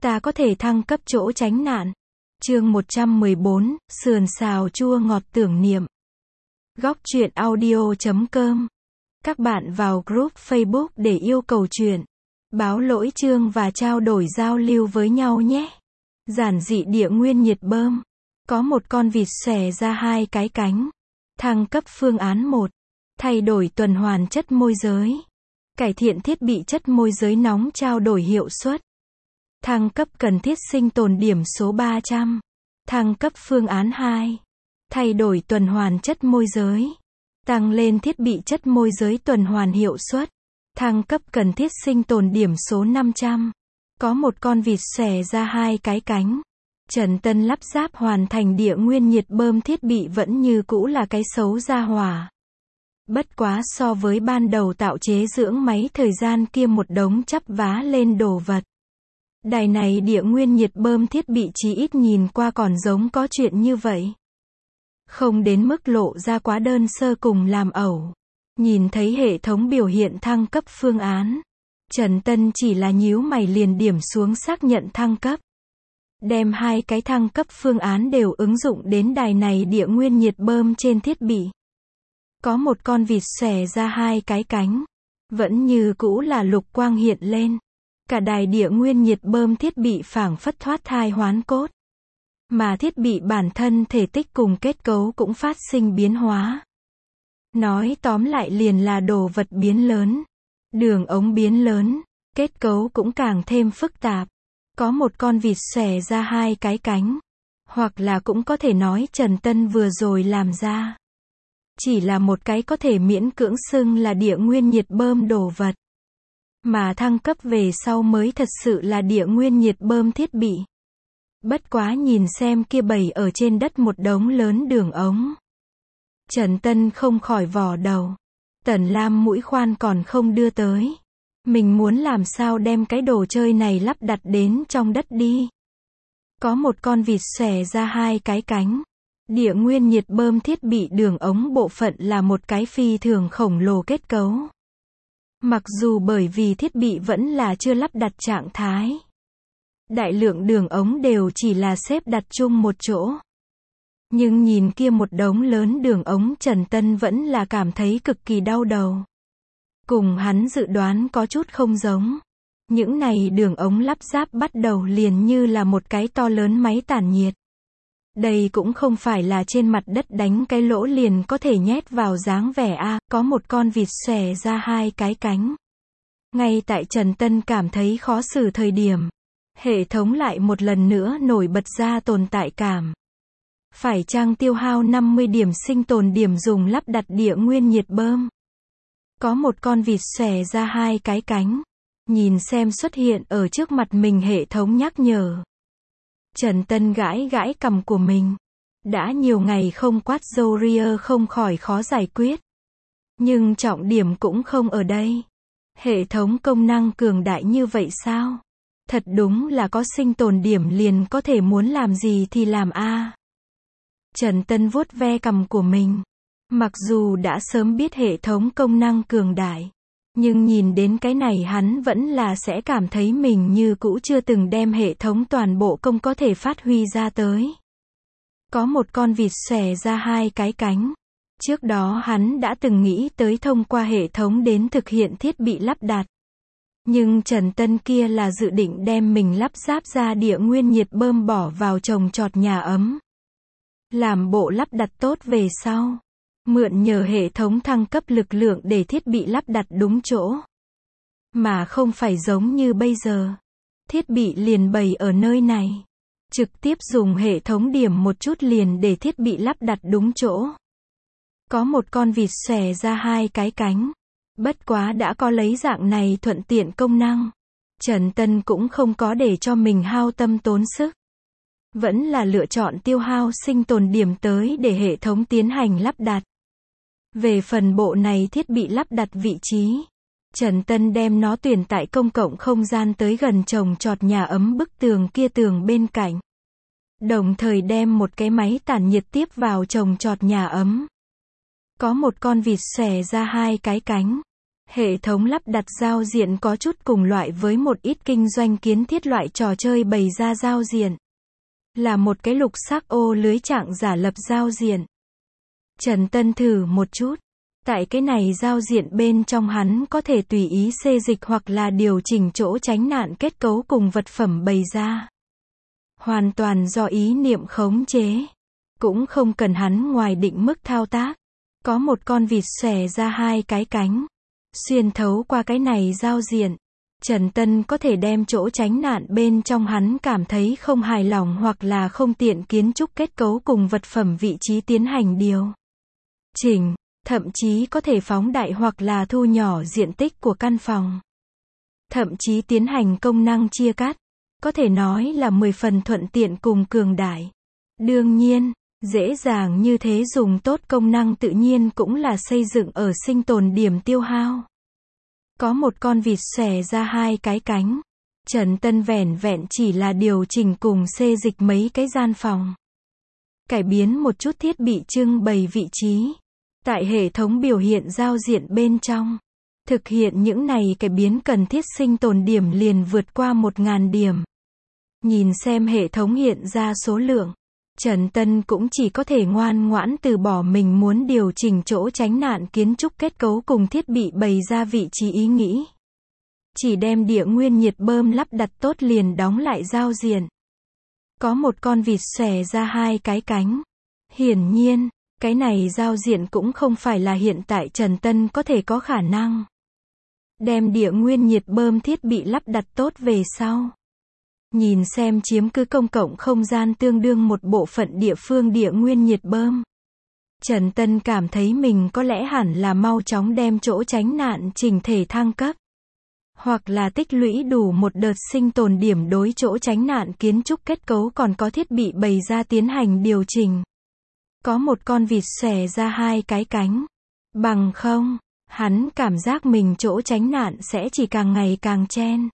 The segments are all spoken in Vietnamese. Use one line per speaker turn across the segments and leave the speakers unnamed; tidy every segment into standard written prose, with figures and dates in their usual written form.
ta có thể thăng cấp chỗ tránh nạn. Chương 114, sườn xào chua ngọt tưởng niệm. Góc truyện audio.com. Các bạn vào group Facebook để yêu cầu truyện, báo lỗi chương và trao đổi giao lưu với nhau nhé. Giản dị địa nguyên nhiệt bơm. Có một con vịt xòe ra hai cái cánh. Thăng cấp phương án 1. Thay đổi tuần hoàn chất môi giới. Cải thiện thiết bị chất môi giới nóng trao đổi hiệu suất. Thăng cấp cần thiết sinh tồn điểm số 300. Thăng cấp phương án 2. Thay đổi tuần hoàn chất môi giới. Tăng lên thiết bị chất môi giới tuần hoàn hiệu suất. Thăng cấp cần thiết sinh tồn điểm số 500. Có một con vịt xòe ra hai cái cánh. Trần Tân lắp ráp hoàn thành địa nguyên nhiệt bơm, thiết bị vẫn như cũ là cái xấu ra hỏa. Bất quá so với ban đầu tạo chế dưỡng máy thời gian kia một đống chắp vá lên đồ vật. Đài này địa nguyên nhiệt bơm thiết bị chí ít nhìn qua còn giống có chuyện như vậy. Không đến mức lộ ra quá đơn sơ cùng làm ẩu. Nhìn thấy hệ thống biểu hiện thăng cấp phương án, Trần Tân chỉ là nhíu mày liền điểm xuống xác nhận thăng cấp. Đem hai cái thăng cấp phương án đều ứng dụng đến đài này địa nguyên nhiệt bơm trên thiết bị. Có một con vịt xòe ra hai cái cánh. Vẫn như cũ là lục quang hiện lên. Cả đài địa nguyên nhiệt bơm thiết bị phảng phất thoát thai hoán cốt. Mà thiết bị bản thân thể tích cùng kết cấu cũng phát sinh biến hóa. Nói tóm lại liền là đồ vật biến lớn. Đường ống biến lớn. Kết cấu cũng càng thêm phức tạp. Có một con vịt xòe ra hai cái cánh. Hoặc là cũng có thể nói Trần Tân vừa rồi làm ra. Chỉ là một cái có thể miễn cưỡng xưng là địa nguyên nhiệt bơm đồ vật. Mà thăng cấp về sau mới thật sự là địa nguyên nhiệt bơm thiết bị. Bất quá nhìn xem kia bày ở trên đất một đống lớn đường ống. Trần Tân không khỏi vò đầu. Tần Lam mũi khoan còn không đưa tới. Mình muốn làm sao đem cái đồ chơi này lắp đặt đến trong đất đi. Có một con vịt xòe ra hai cái cánh. Địa nguyên nhiệt bơm thiết bị đường ống bộ phận là một cái phi thường khổng lồ kết cấu. Mặc dù bởi vì thiết bị vẫn là chưa lắp đặt trạng thái. Đại lượng đường ống đều chỉ là xếp đặt chung một chỗ. Nhưng nhìn kia một đống lớn đường ống, Trần Tân vẫn là cảm thấy cực kỳ đau đầu. Cùng hắn dự đoán có chút không giống. Những này đường ống lắp ráp bắt đầu liền như là một cái to lớn máy tản nhiệt. Đây cũng không phải là trên mặt đất đánh cái lỗ liền có thể nhét vào dáng vẻ a. Có một con vịt xòe ra hai cái cánh. Ngay tại Trần Tân cảm thấy khó xử thời điểm, hệ thống lại một lần nữa nổi bật ra tồn tại cảm. Phải chăng tiêu hao 50 điểm sinh tồn điểm dùng lắp đặt địa nguyên nhiệt bơm? Có một con vịt xòe ra hai cái cánh. Nhìn xem xuất hiện ở trước mặt mình hệ thống nhắc nhở. Trần Tân gãi gãi cằm của mình. Đã nhiều ngày không quát râu ria không khỏi khó giải quyết. Nhưng trọng điểm cũng không ở đây. Hệ thống công năng cường đại như vậy sao? Thật đúng là có sinh tồn điểm liền có thể muốn làm gì thì làm a. Trần Tân vuốt ve cằm của mình. Mặc dù đã sớm biết hệ thống công năng cường đại, nhưng nhìn đến cái này hắn vẫn là sẽ cảm thấy mình như cũ chưa từng đem hệ thống toàn bộ công có thể phát huy ra tới. Có một con vịt xòe ra hai cái cánh. Trước đó hắn đã từng nghĩ tới thông qua hệ thống đến thực hiện thiết bị lắp đặt. Nhưng Trần Tân kia là dự định đem mình lắp ráp ra địa nguyên nhiệt bơm bỏ vào trồng trọt nhà ấm. Làm bộ lắp đặt tốt về sau. Mượn nhờ hệ thống thăng cấp lực lượng để thiết bị lắp đặt đúng chỗ. Mà không phải giống như bây giờ. Thiết bị liền bày ở nơi này. Trực tiếp dùng hệ thống điểm một chút liền để thiết bị lắp đặt đúng chỗ. Có một con vịt xòe ra hai cái cánh. Bất quá đã có lấy dạng này thuận tiện công năng. Trần Tân cũng không có để cho mình hao tâm tốn sức. Vẫn là lựa chọn tiêu hao sinh tồn điểm tới để hệ thống tiến hành lắp đặt. Về phần bộ này thiết bị lắp đặt vị trí, Trần Tân đem nó tuyển tại công cộng không gian tới gần trồng trọt nhà ấm bức tường kia tường bên cạnh. Đồng thời đem một cái máy tản nhiệt tiếp vào trồng trọt nhà ấm. Có một con vịt xòe ra hai cái cánh. Hệ thống lắp đặt giao diện có chút cùng loại với một ít kinh doanh kiến thiết loại trò chơi bày ra giao diện. Là một cái lục sắc ô lưới trạng giả lập giao diện. Trần Tân thử một chút. Tại cái này giao diện bên trong hắn có thể tùy ý xê dịch hoặc là điều chỉnh chỗ tránh nạn kết cấu cùng vật phẩm bày ra. Hoàn toàn do ý niệm khống chế. Cũng không cần hắn ngoài định mức thao tác. Có một con vịt xòe ra hai cái cánh. Xuyên thấu qua cái này giao diện. Trần Tân có thể đem chỗ tránh nạn bên trong hắn cảm thấy không hài lòng hoặc là không tiện kiến trúc kết cấu cùng vật phẩm vị trí tiến hành điều chỉnh. Thậm chí có thể phóng đại hoặc là thu nhỏ diện tích của căn phòng. Thậm chí tiến hành công năng chia cắt. Có thể nói là 10 phần thuận tiện cùng cường đại. Đương nhiên, dễ dàng như thế dùng tốt công năng tự nhiên cũng là xây dựng ở sinh tồn điểm tiêu hao. Có một con vịt xòe ra hai cái cánh. Trần Tân vẻn vẹn chỉ là điều chỉnh cùng xê dịch mấy cái gian phòng. Cải biến một chút thiết bị trưng bày vị trí. Tại hệ thống biểu hiện giao diện bên trong. Thực hiện những này cải biến cần thiết sinh tồn điểm liền vượt qua 1000 điểm. Nhìn xem hệ thống hiện ra số lượng. Trần Tân cũng chỉ có thể ngoan ngoãn từ bỏ mình muốn điều chỉnh chỗ tránh nạn kiến trúc kết cấu cùng thiết bị bày ra vị trí ý nghĩ. Chỉ đem địa nguyên nhiệt bơm lắp đặt tốt liền đóng lại giao diện. Có một con vịt xòe ra hai cái cánh. Hiển nhiên, cái này giao diện cũng không phải là hiện tại Trần Tân có thể có khả năng. Đem địa nguyên nhiệt bơm thiết bị lắp đặt tốt về sau. Nhìn xem chiếm cứ công cộng không gian tương đương một bộ phận địa phương địa nguyên nhiệt bơm. Trần Tân cảm thấy mình có lẽ hẳn là mau chóng đem chỗ tránh nạn chỉnh thể thăng cấp. Hoặc là tích lũy đủ một đợt sinh tồn điểm đối chỗ tránh nạn kiến trúc kết cấu còn có thiết bị bày ra tiến hành điều chỉnh. Có một con vịt xòe ra hai cái cánh. Bằng không, hắn cảm giác mình chỗ tránh nạn sẽ chỉ càng ngày càng chen.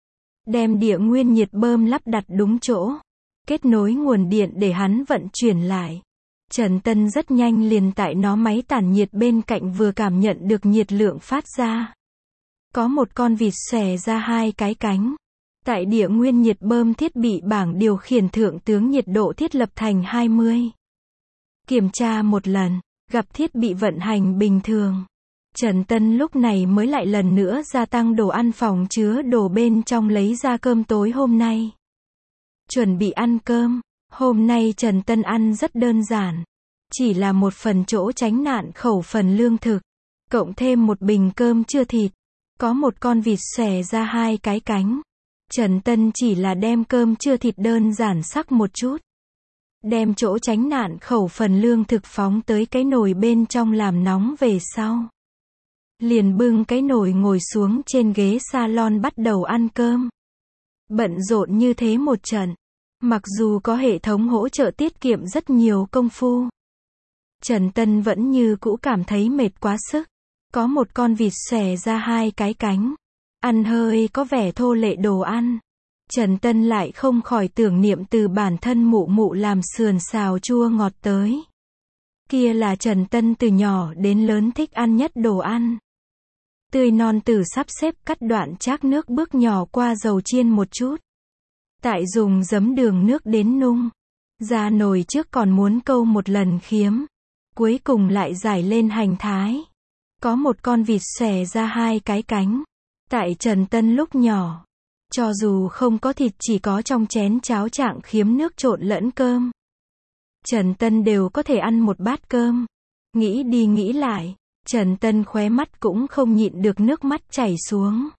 Đem địa nguyên nhiệt bơm lắp đặt đúng chỗ. Kết nối nguồn điện để hắn vận chuyển lại. Trần Tân rất nhanh liền tại nó máy tản nhiệt bên cạnh vừa cảm nhận được nhiệt lượng phát ra. Có một con vịt xòe ra hai cái cánh. Tại địa nguyên nhiệt bơm thiết bị bảng điều khiển thượng tướng nhiệt độ thiết lập thành 20. Kiểm tra một lần, gặp thiết bị vận hành bình thường. Trần Tân lúc này mới lại lần nữa gia tăng đồ ăn phòng chứa đồ bên trong lấy ra cơm tối hôm nay. Chuẩn bị ăn cơm. Hôm nay Trần Tân ăn rất đơn giản. Chỉ là một phần chỗ tránh nạn khẩu phần lương thực. Cộng thêm một bình cơm chưa thịt. Có một con vịt xòe ra hai cái cánh. Trần Tân chỉ là đem cơm chưa thịt đơn giản sắc một chút. Đem chỗ tránh nạn khẩu phần lương thực phóng tới cái nồi bên trong làm nóng về sau. Liền bưng cái nồi ngồi xuống trên ghế salon bắt đầu ăn cơm. Bận rộn như thế một trận. Mặc dù có hệ thống hỗ trợ tiết kiệm rất nhiều công phu. Trần Tân vẫn như cũ cảm thấy mệt quá sức. Có một con vịt xòe ra hai cái cánh. Ăn hơi có vẻ thô lệ đồ ăn. Trần Tân lại không khỏi tưởng niệm từ bản thân mụ mụ làm sườn xào chua ngọt tới. Kia là Trần Tân từ nhỏ đến lớn thích ăn nhất đồ ăn. Tươi non từ sắp xếp cắt đoạn chác nước bước nhỏ qua dầu chiên một chút. Tại dùng giấm đường nước đến nung. Ra nồi trước còn muốn câu một lần khiếm. Cuối cùng lại rải lên hành thái. Có một con vịt xòe ra hai cái cánh. Tại Trần Tân lúc nhỏ. Cho dù không có thịt chỉ có trong chén cháo trạng khiếm nước trộn lẫn cơm. Trần Tân đều có thể ăn một bát cơm. Nghĩ đi nghĩ lại. Trần Tân khóe mắt cũng không nhịn được nước mắt chảy xuống.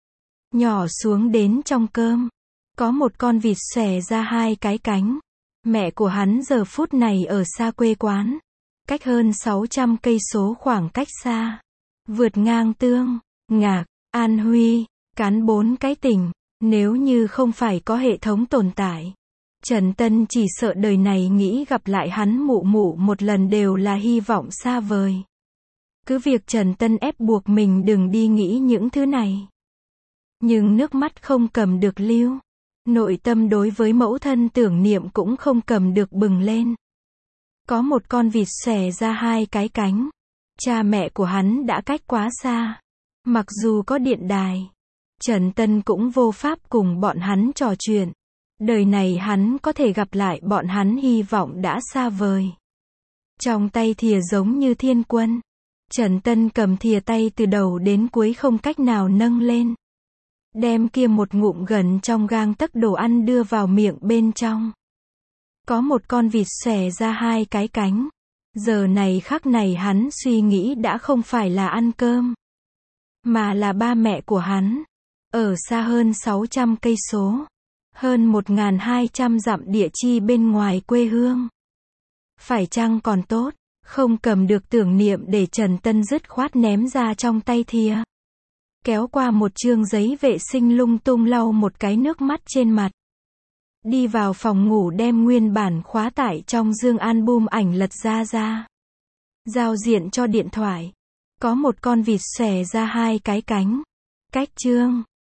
Nhỏ xuống đến trong cơm. Có một con vịt xòe ra hai cái cánh. Mẹ của hắn giờ phút này ở xa quê quán. Cách hơn 600 cây số khoảng cách xa. Vượt ngang Tương, Ngạc, An Huy, cán 4 cái tỉnh. Nếu như không phải có hệ thống tồn tại. Trần Tân chỉ sợ đời này nghĩ gặp lại hắn mụ mụ một lần đều là hy vọng xa vời. Cứ việc Trần Tân ép buộc mình đừng đi nghĩ những thứ này. Nhưng nước mắt không cầm được lưu. Nội tâm đối với mẫu thân tưởng niệm cũng không cầm được bừng lên. Có một con vịt xòe ra hai cái cánh. Cha mẹ của hắn đã cách quá xa. Mặc dù có điện đài, Trần Tân cũng vô pháp cùng bọn hắn trò chuyện. Đời này hắn có thể gặp lại bọn hắn hy vọng đã xa vời. Trong tay thìa giống như thiên quân. Trần Tân cầm thìa tay từ đầu đến cuối không cách nào nâng lên. Đem kia một ngụm gần trong gang tấc đồ ăn đưa vào miệng bên trong. Có một con vịt xòe ra hai cái cánh. Giờ này khắc này hắn suy nghĩ đã không phải là ăn cơm, mà là ba mẹ của hắn. Ở xa hơn 600 cây số. Hơn 1.200 dặm địa chi bên ngoài quê hương. Phải chăng còn tốt, không cầm được tưởng niệm để Trần Tân dứt khoát ném ra trong tay thìa. Kéo qua một chương giấy vệ sinh lung tung lau một cái nước mắt trên mặt. Đi vào phòng ngủ đem nguyên bản khóa tải trong dương album ảnh lật ra. Giao diện cho điện thoại. Có một con vịt xòe ra hai cái cánh. Cách chương.